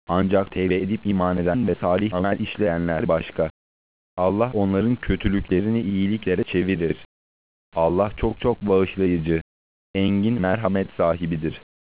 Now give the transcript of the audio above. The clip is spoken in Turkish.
Ancak tevbe edip iman eden ve salih amel işleyenler başka. Allah onların kötülüklerini iyiliklere çevirir. Allah çok çok bağışlayıcı, engin merhamet sahibidir.